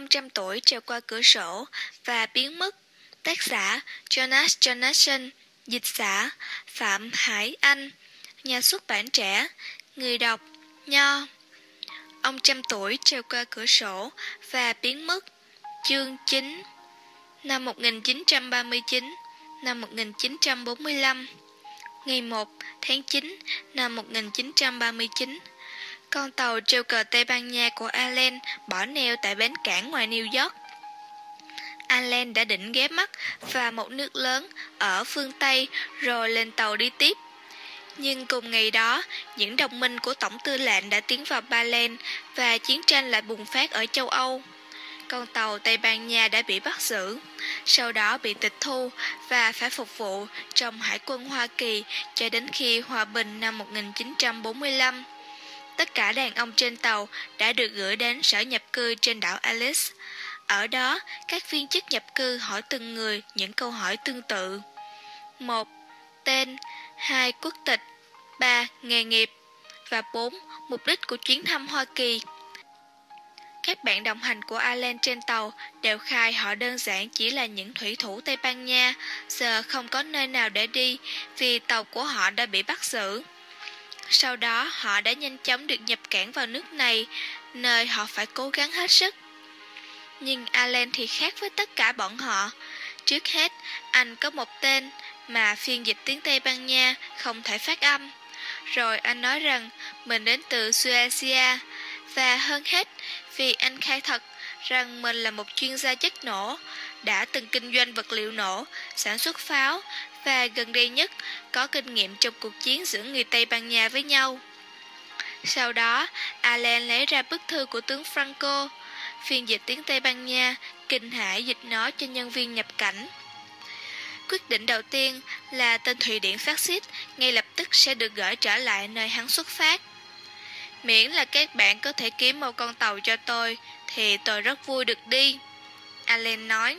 Ông trăm tuổi trèo qua cửa sổ và biến mất. Tác giả Jonas Jonasson. Dịch giả Phạm Hải Anh. Nhà xuất bản Trẻ. Người đọc Nho. Ông trăm tuổi trèo qua cửa sổ và biến mất. Chương 9. Năm 1939, năm 1945. Ngày 1 tháng 9 năm 1939, con tàu treo cờ Tây Ban Nha của Allen bỏ neo tại bến cảng ngoài New York. Allen đã định ghé mắt vào một nước lớn ở phương Tây rồi lên tàu đi tiếp. Nhưng cùng ngày đó, những đồng minh của Tổng tư lệnh đã tiến vào Ba Lan và chiến tranh lại bùng phát ở châu Âu. Con tàu Tây Ban Nha đã bị bắt giữ, sau đó bị tịch thu và phải phục vụ trong Hải quân Hoa Kỳ cho đến khi hòa bình năm 1945. Tất cả đàn ông trên tàu đã được gửi đến sở nhập cư trên đảo Alice. Ở đó, các viên chức nhập cư hỏi từng người những câu hỏi tương tự. 1. Tên. 2. Quốc tịch. 3. Nghề nghiệp. Và 4. Mục đích của chuyến thăm Hoa Kỳ. Các bạn đồng hành của Allen trên tàu đều khai họ đơn giản chỉ là những thủy thủ Tây Ban Nha, giờ không có nơi nào để đi vì tàu của họ đã bị bắt giữ. Sau đó họ đã nhanh chóng được nhập cảng vào nước này, nơi họ phải cố gắng hết sức. Nhưng Allen thì khác với tất cả bọn họ. Trước hết, anh có một tên mà phiên dịch tiếng Tây Ban Nha không thể phát âm. Rồi anh nói rằng mình đến từ Suecia, và hơn hết vì anh khai thật rằng mình là một chuyên gia chất nổ, đã từng kinh doanh vật liệu nổ, sản xuất pháo và gần đây nhất có kinh nghiệm trong cuộc chiến giữa người Tây Ban Nha với nhau. Sau đó, Allen lấy ra bức thư của tướng Franco. Phiên dịch tiếng Tây Ban Nha kinh hãi dịch nó cho nhân viên nhập cảnh. Quyết định đầu tiên là tên Thụy Điển phát xít ngay lập tức sẽ được gửi trở lại nơi hắn xuất phát. Miễn là các bạn có thể kiếm một con tàu cho tôi thì tôi rất vui được đi, Allen nói.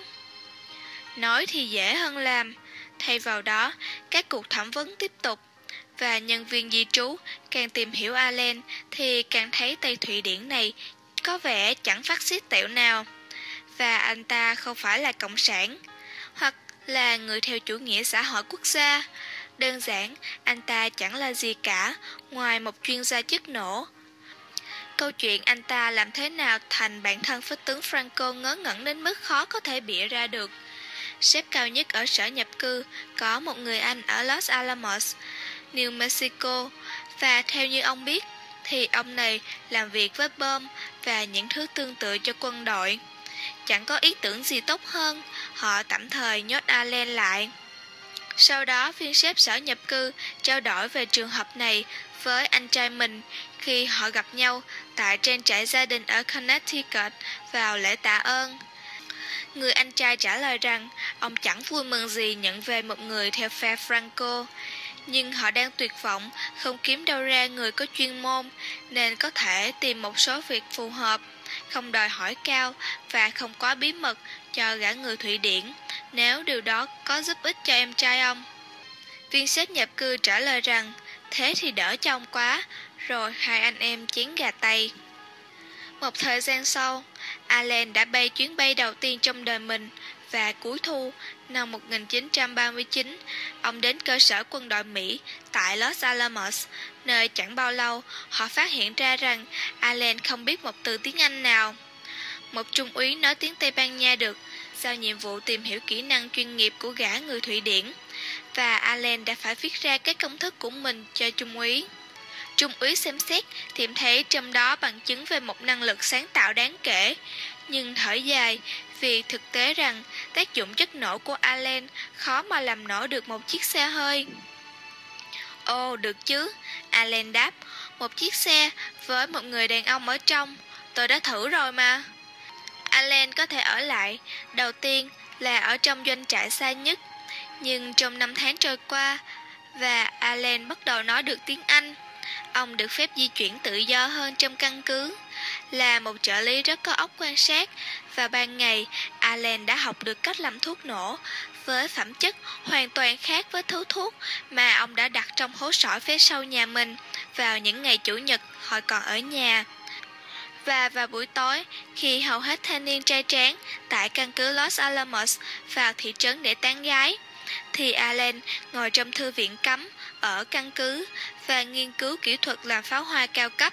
Nói thì dễ hơn làm. Thay vào đó, các cuộc thẩm vấn tiếp tục, và nhân viên di trú càng tìm hiểu Allen thì càng thấy Tây Thụy Điển này có vẻ chẳng phát xít tẹo nào, và anh ta không phải là cộng sản hoặc là người theo chủ nghĩa xã hội quốc gia. Đơn giản, anh ta chẳng là gì cả ngoài một chuyên gia chất nổ. Câu chuyện anh ta làm thế nào thành bạn thân với tướng Franco ngớ ngẩn đến mức khó có thể bịa ra được. Sếp cao nhất ở sở nhập cư có một người Anh ở Los Alamos, New Mexico, và theo như ông biết thì ông này làm việc với bom và những thứ tương tự cho quân đội. Chẳng có ý tưởng gì tốt hơn, họ tạm thời nhốt Allen lại. Sau đó viên sếp sở nhập cư trao đổi về trường hợp này với anh trai mình khi họ gặp nhau tại trang trại gia đình ở Connecticut vào lễ tạ ơn. Người anh trai trả lời rằng ông chẳng vui mừng gì nhận về một người theo phe Franco, nhưng họ đang tuyệt vọng không kiếm đâu ra người có chuyên môn nên có thể tìm một số việc phù hợp, không đòi hỏi cao và không quá bí mật cho gã người Thụy Điển, nếu điều đó có giúp ích cho em trai ông. Viên sếp nhập cư trả lời rằng thế thì đỡ cho ông quá, rồi hai anh em chén gà tây. Một thời gian sau, Allen đã bay chuyến bay đầu tiên trong đời mình, và cuối thu năm 1939, ông đến cơ sở quân đội Mỹ tại Los Alamos, nơi chẳng bao lâu họ phát hiện ra rằng Allen không biết một từ tiếng Anh nào. Một trung úy nói tiếng Tây Ban Nha được giao nhiệm vụ tìm hiểu kỹ năng chuyên nghiệp của gã người Thụy Điển, và Allen đã phải viết ra các công thức của mình cho trung úy. Trung úy xem xét tìm thấy trong đó bằng chứng về một năng lực sáng tạo đáng kể, nhưng thở dài vì thực tế rằng tác dụng chất nổ của Allen khó mà làm nổ được một chiếc xe hơi. Ồ, được chứ, Allen đáp, một chiếc xe với một người đàn ông ở trong, tôi đã thử rồi mà. Allen có thể ở lại, đầu tiên là ở trong doanh trại xa nhất, nhưng trong 5 tháng trôi qua, và Allen bắt đầu nói được tiếng Anh. Ông được phép di chuyển tự do hơn trong căn cứ, là một trợ lý rất có óc quan sát, và ban ngày Allen đã học được cách làm thuốc nổ với phẩm chất hoàn toàn khác với thứ thuốc mà ông đã đặt trong hố sỏi phía sau nhà mình vào những ngày chủ nhật hồi còn ở nhà. Và vào buổi tối, khi hầu hết thanh niên trai tráng tại căn cứ Los Alamos vào thị trấn để tán gái, thì Allen ngồi trong thư viện cấm ở căn cứ và nghiên cứu kỹ thuật làm pháo hoa cao cấp.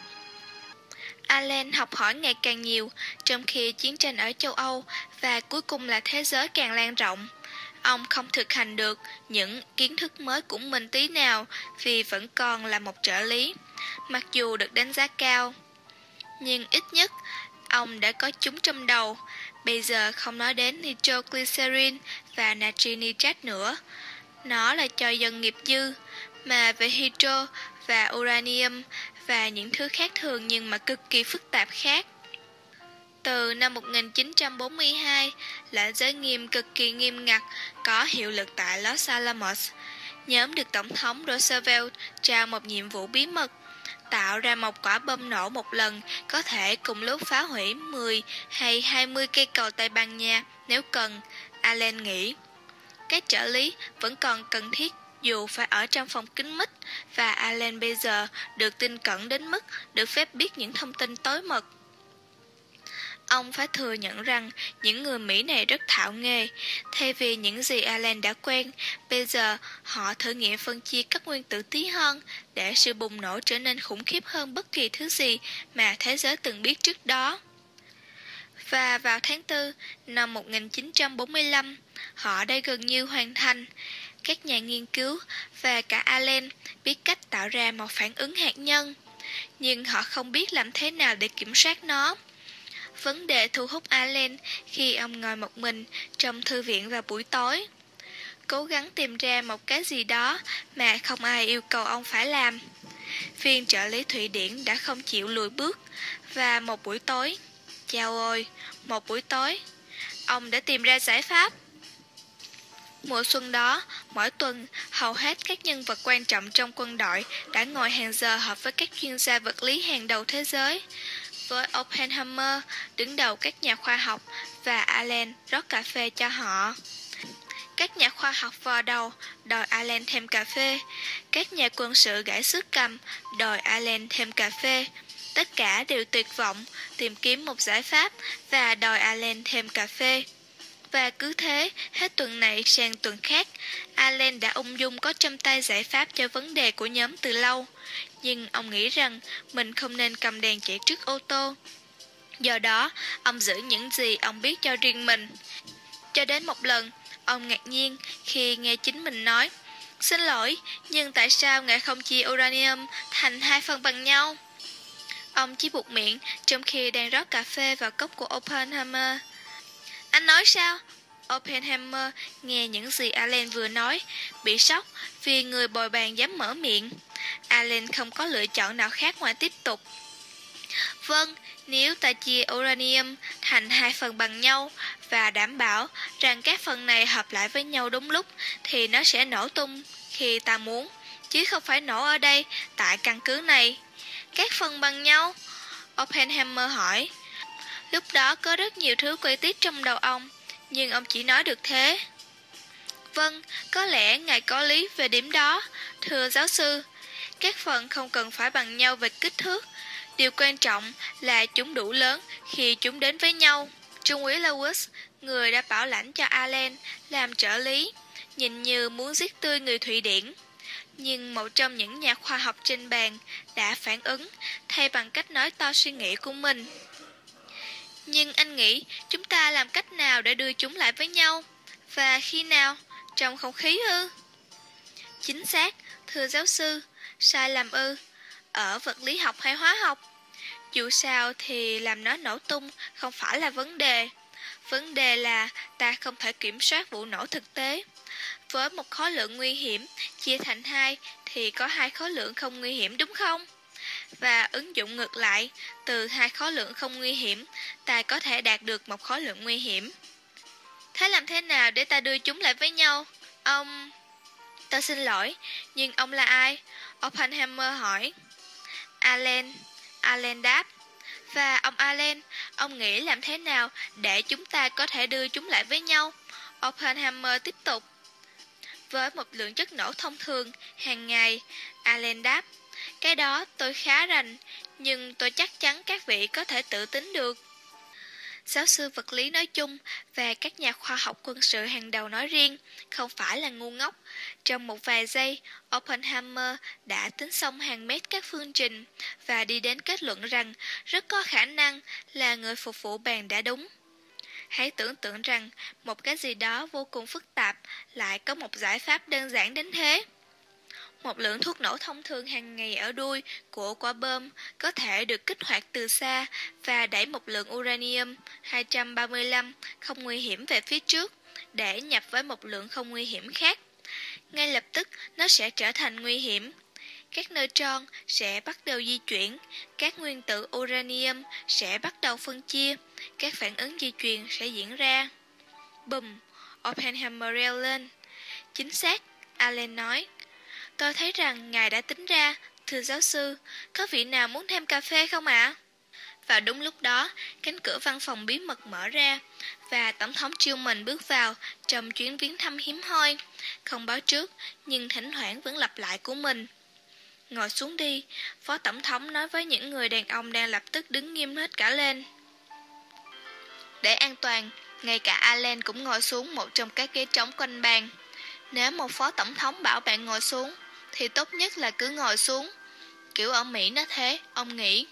Allen học hỏi ngày càng nhiều, trong khi chiến tranh ở châu Âu và cuối cùng là thế giới càng lan rộng. Ông không thực hành được những kiến thức mới của mình tí nào vì vẫn còn là một trợ lý, mặc dù được đánh giá cao. Nhưng ít nhất, ông đã có chúng trong đầu. Bây giờ không nói đến nitroglycerin và natri nitrat nữa. Nó là cho dân nghiệp dư, mà về hydro và uranium và những thứ khác thường nhưng mà cực kỳ phức tạp khác. Từ năm 1942, lệnh giới nghiêm cực kỳ nghiêm ngặt có hiệu lực tại Los Alamos. Nhóm được Tổng thống Roosevelt trao một nhiệm vụ bí mật, tạo ra một quả bom nổ một lần có thể cùng lúc phá hủy 10 hay 20 cây cầu Tây Ban Nha nếu cần, Allen nghĩ. Các trợ lý vẫn còn cần thiết dù phải ở trong phòng kín mít, và Allen bây giờ được tin cẩn đến mức được phép biết những thông tin tối mật. Ông phải thừa nhận rằng những người Mỹ này rất thạo nghề. Thay vì những gì Allen đã quen, bây giờ họ thử nghiệm phân chia các nguyên tử tí hon để sự bùng nổ trở nên khủng khiếp hơn bất kỳ thứ gì mà thế giới từng biết trước đó. Và vào tháng 4 năm 1945, họ đã gần như hoàn thành. Các nhà nghiên cứu và cả Allen biết cách tạo ra một phản ứng hạt nhân, nhưng họ không biết làm thế nào để kiểm soát nó. Vấn đề thu hút Allen khi ông ngồi một mình trong thư viện vào buổi tối, cố gắng tìm ra một cái gì đó mà không ai yêu cầu ông phải làm. Viên trợ lý Thụy Điển đã không chịu lùi bước, và một buổi tối, chao ôi, một buổi tối, ông đã tìm ra giải pháp. Mùa xuân đó, mỗi tuần, hầu hết các nhân vật quan trọng trong quân đội đã ngồi hàng giờ họp với các chuyên gia vật lý hàng đầu thế giới. Với Oppenheimer đứng đầu các nhà khoa học, và Allen rót cà phê cho họ. Các nhà khoa học vò đầu đòi Allen thêm cà phê. Các nhà quân sự gãi xước cầm đòi Allen thêm cà phê. Tất cả đều tuyệt vọng tìm kiếm một giải pháp và đòi Allen thêm cà phê. Và cứ thế, hết tuần này sang tuần khác, Allen đã ung dung có trong tay giải pháp cho vấn đề của nhóm từ lâu. Nhưng ông nghĩ rằng mình không nên cầm đèn chạy trước ô tô. Do đó, ông giữ những gì ông biết cho riêng mình. Cho đến một lần, ông ngạc nhiên khi nghe chính mình nói: "Xin lỗi, nhưng tại sao ngài không chia uranium thành 2 phần bằng nhau?" Ông chỉ buột miệng trong khi đang rót cà phê vào cốc của Oppenheimer. "Anh nói sao?" Oppenheimer nghe những gì Allen vừa nói, bị sốc vì người bồi bàn dám mở miệng. Allen không có lựa chọn nào khác ngoài tiếp tục. "Vâng, nếu ta chia uranium thành 2 phần bằng nhau và đảm bảo rằng các phần này hợp lại với nhau đúng lúc, thì nó sẽ nổ tung khi ta muốn, chứ không phải nổ ở đây, tại căn cứ này." "Các phần bằng nhau?" Oppenheimer hỏi. Lúc đó có rất nhiều thứ quay tít trong đầu ông, nhưng ông chỉ nói được thế. "Vâng, có lẽ ngài có lý về điểm đó, thưa giáo sư. Các phần không cần phải bằng nhau về kích thước. Điều quan trọng là chúng đủ lớn khi chúng đến với nhau." Trung úy Lewis, người đã bảo lãnh cho Allen làm trợ lý, nhìn như muốn giết tươi người Thụy Điển. Nhưng một trong những nhà khoa học trên bàn đã phản ứng, thay bằng cách nói to suy nghĩ của mình. "Nhưng anh nghĩ chúng ta làm cách nào để đưa chúng lại với nhau? Và khi nào? Trong không khí ư?" "Chính xác, thưa giáo sư. Sai lầm ư? Ở vật lý học hay hóa học? Dù sao thì làm nó nổ tung không phải là vấn đề. Vấn đề là ta không thể kiểm soát vụ nổ thực tế. Với một khối lượng nguy hiểm chia thành 2 thì có 2 khối lượng không nguy hiểm, đúng không? Và ứng dụng ngược lại, từ 2 khối lượng không nguy hiểm, ta có thể đạt được một khối lượng nguy hiểm. Thế làm thế nào để ta đưa chúng lại với nhau? Ông... Tôi xin lỗi, nhưng ông là ai?" Oppenheimer hỏi. Allen đáp. "Và ông Allen, ông nghĩ làm thế nào để chúng ta có thể đưa chúng lại với nhau?" Oppenheimer tiếp tục. "Với một lượng chất nổ thông thường, hàng ngày," Allen đáp. Cái đó tôi khá rành, nhưng tôi chắc chắn các vị có thể tự tính được. Giáo sư vật lý nói chung và các nhà khoa học quân sự hàng đầu nói riêng không phải là ngu ngốc. Trong một vài giây, Oppenheimer đã tính xong hàng mét các phương trình và đi đến kết luận rằng rất có khả năng là người phục vụ bàn đã đúng. Hãy tưởng tượng rằng một cái gì đó vô cùng phức tạp lại có một giải pháp đơn giản đến thế. Một lượng thuốc nổ thông thường hàng ngày ở đuôi của quả bom có thể được kích hoạt từ xa và đẩy một lượng uranium-235 không nguy hiểm về phía trước để nhập với một lượng không nguy hiểm khác. Ngay lập tức nó sẽ trở thành nguy hiểm. Các neutron sẽ bắt đầu di chuyển, các nguyên tử uranium sẽ bắt đầu phân chia, các phản ứng di truyền sẽ diễn ra. Bùm, Oppenheimer reo lên. Chính xác, Allen nói. Tôi thấy rằng ngài đã tính ra, thưa giáo sư, có vị nào muốn thêm cà phê không ạ? Vào đúng lúc đó, cánh cửa văn phòng bí mật mở ra, và Tổng thống Truman bước vào trong chuyến viếng thăm hiếm hoi, không báo trước, nhưng thỉnh thoảng vẫn lặp lại của mình. Ngồi xuống đi, Phó Tổng thống nói với những người đàn ông đang lập tức đứng nghiêm hết cả lên. Để an toàn, ngay cả Allen cũng ngồi xuống một trong các ghế trống quanh bàn. Nếu một phó tổng thống bảo bạn ngồi xuống, thì tốt nhất là cứ ngồi xuống. Kiểu ở Mỹ nó thế, ông nghĩ.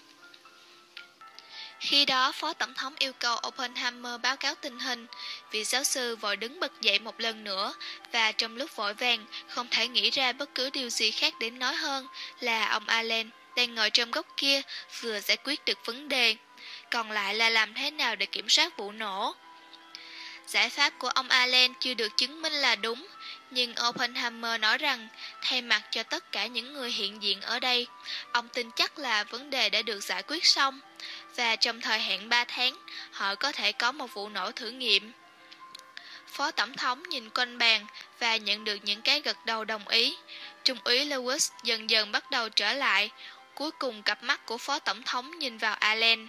Khi đó, phó tổng thống yêu cầu Oppenheimer báo cáo tình hình. Vị giáo sư vội đứng bật dậy một lần nữa, và trong lúc vội vàng, không thể nghĩ ra bất cứ điều gì khác để nói hơn là ông Allen đang ngồi trong góc kia vừa giải quyết được vấn đề. Còn lại là làm thế nào để kiểm soát vụ nổ. Giải pháp của ông Allen chưa được chứng minh là đúng, nhưng Oppenheimer nói rằng, thay mặt cho tất cả những người hiện diện ở đây, ông tin chắc là vấn đề đã được giải quyết xong, và trong thời hạn 3 tháng, họ có thể có một vụ nổ thử nghiệm. Phó Tổng thống nhìn quanh bàn và nhận được những cái gật đầu đồng ý. Trung úy Lewis dần dần bắt đầu trở lại, cuối cùng cặp mắt của Phó Tổng thống nhìn vào Allen.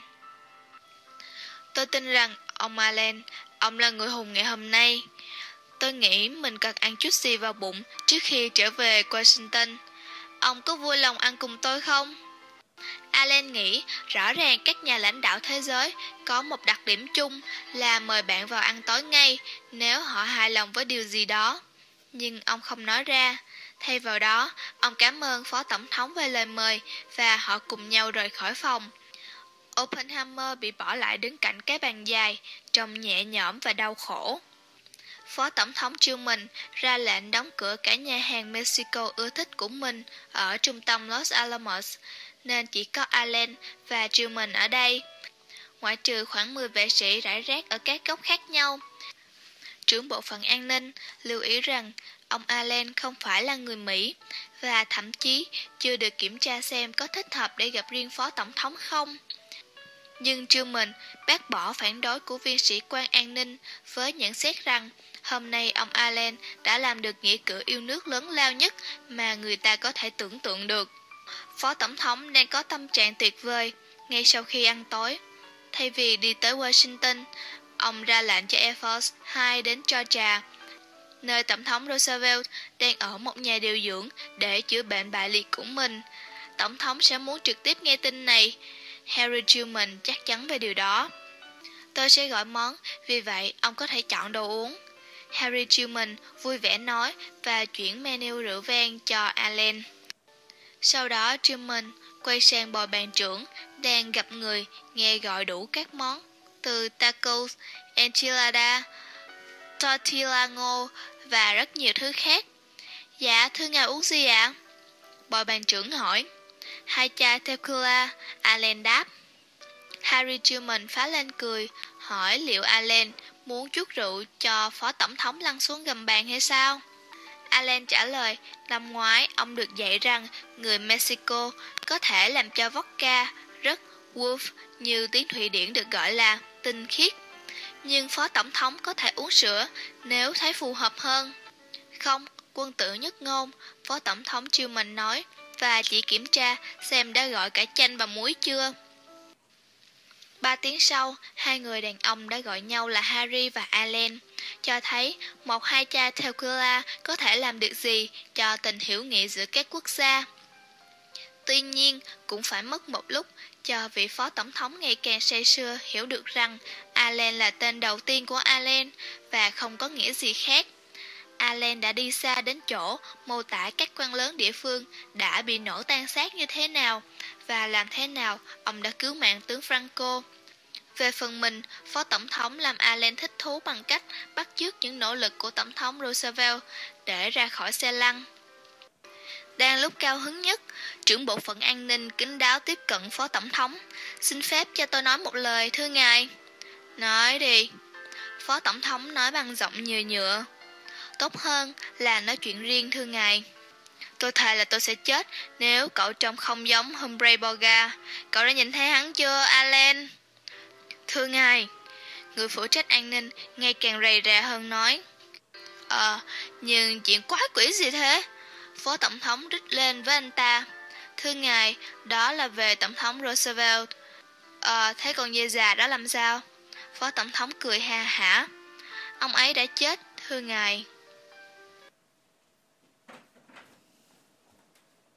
Tôi tin rằng, ông Allen, ông là người hùng ngày hôm nay. Tôi nghĩ mình cần ăn chút gì vào bụng trước khi trở về Washington. Ông có vui lòng ăn cùng tôi không? Allen nghĩ rõ ràng các nhà lãnh đạo thế giới có một đặc điểm chung là mời bạn vào ăn tối ngay nếu họ hài lòng với điều gì đó. Nhưng ông không nói ra. Thay vào đó, ông cảm ơn Phó Tổng thống về lời mời và họ cùng nhau rời khỏi phòng. Oppenheimer bị bỏ lại đứng cạnh cái bàn dài, trông nhẹ nhõm và đau khổ. Phó Tổng thống Truman ra lệnh đóng cửa cả nhà hàng Mexico ưa thích của mình ở trung tâm Los Alamos, nên chỉ có Allen và Truman ở đây, ngoại trừ khoảng 10 vệ sĩ rải rác ở các góc khác nhau. Trưởng bộ phận an ninh lưu ý rằng ông Allen không phải là người Mỹ và thậm chí chưa được kiểm tra xem có thích hợp để gặp riêng Phó Tổng thống không. Nhưng Truman bác bỏ phản đối của viên sĩ quan an ninh với nhận xét rằng hôm nay ông Allen đã làm được nghĩa cử yêu nước lớn lao nhất mà người ta có thể tưởng tượng được. Phó Tổng thống đang có tâm trạng tuyệt vời ngay sau khi ăn tối. Thay vì đi tới Washington, ông ra lệnh cho Air Force 2 đến Georgia, nơi Tổng thống Roosevelt đang ở một nhà điều dưỡng để chữa bệnh bại liệt của mình. Tổng thống sẽ muốn trực tiếp nghe tin này. Harry Truman chắc chắn về điều đó. Tôi sẽ gọi món, vì vậy ông có thể chọn đồ uống. Harry Truman vui vẻ nói và chuyển menu rượu vang cho Allen. Sau đó Truman quay sang bồi bàn trưởng đang gặp người nghe gọi đủ các món, từ tacos, enchilada, tortilla ngô và rất nhiều thứ khác. Dạ, thưa ngài uống gì ạ? Bồi bàn trưởng hỏi. 2 chai tequila, Allen đáp. Harry Truman phá lên cười, hỏi liệu Allen muốn chút rượu cho phó tổng thống lăn xuống gầm bàn hay sao? Allen trả lời, năm ngoái ông được dạy rằng người Mexico có thể làm cho vodka rất wolf, như tiếng Thụy Điển được gọi là tinh khiết. Nhưng phó tổng thống có thể uống sữa nếu thấy phù hợp hơn. Không, quân tử nhất ngôn, phó tổng thống Truman nói, và chỉ kiểm tra xem đã gọi cả chanh và muối chưa. 3 tiếng sau, hai người đàn ông đã gọi nhau là Harry và Allen, cho thấy 1-2 chai tequila có thể làm được gì cho tình hữu nghị giữa các quốc gia. Tuy nhiên, cũng phải mất một lúc cho vị phó tổng thống ngày càng say sưa hiểu được rằng Allen là tên đầu tiên của Allen và không có nghĩa gì khác. Allen đã đi xa đến chỗ mô tả các quan lớn địa phương đã bị nổ tan xác như thế nào và làm thế nào ông đã cứu mạng tướng Franco. Về phần mình, Phó Tổng thống làm Allen thích thú bằng cách bắt chước những nỗ lực của Tổng thống Roosevelt để ra khỏi xe lăn. Đang lúc cao hứng nhất, trưởng bộ phận an ninh kín đáo tiếp cận Phó Tổng thống. Xin phép cho tôi nói một lời, thưa ngài. Nói đi. Phó Tổng thống nói bằng giọng nhựa nhựa. Tốt hơn là nói chuyện riêng, thưa ngài. Tôi thề là tôi sẽ chết nếu cậu trông không giống Humphrey Bogart. Cậu đã nhìn thấy hắn chưa, Allen? Thưa ngài. Người phụ trách an ninh ngày càng rầy rà hơn nói. Nhưng chuyện quái quỷ gì thế? Phó Tổng thống rít lên với anh ta. Thưa ngài, đó là về Tổng thống Roosevelt. Thế còn dê già đó làm sao? Phó Tổng thống cười ha hả. Ông ấy đã chết, thưa ngài.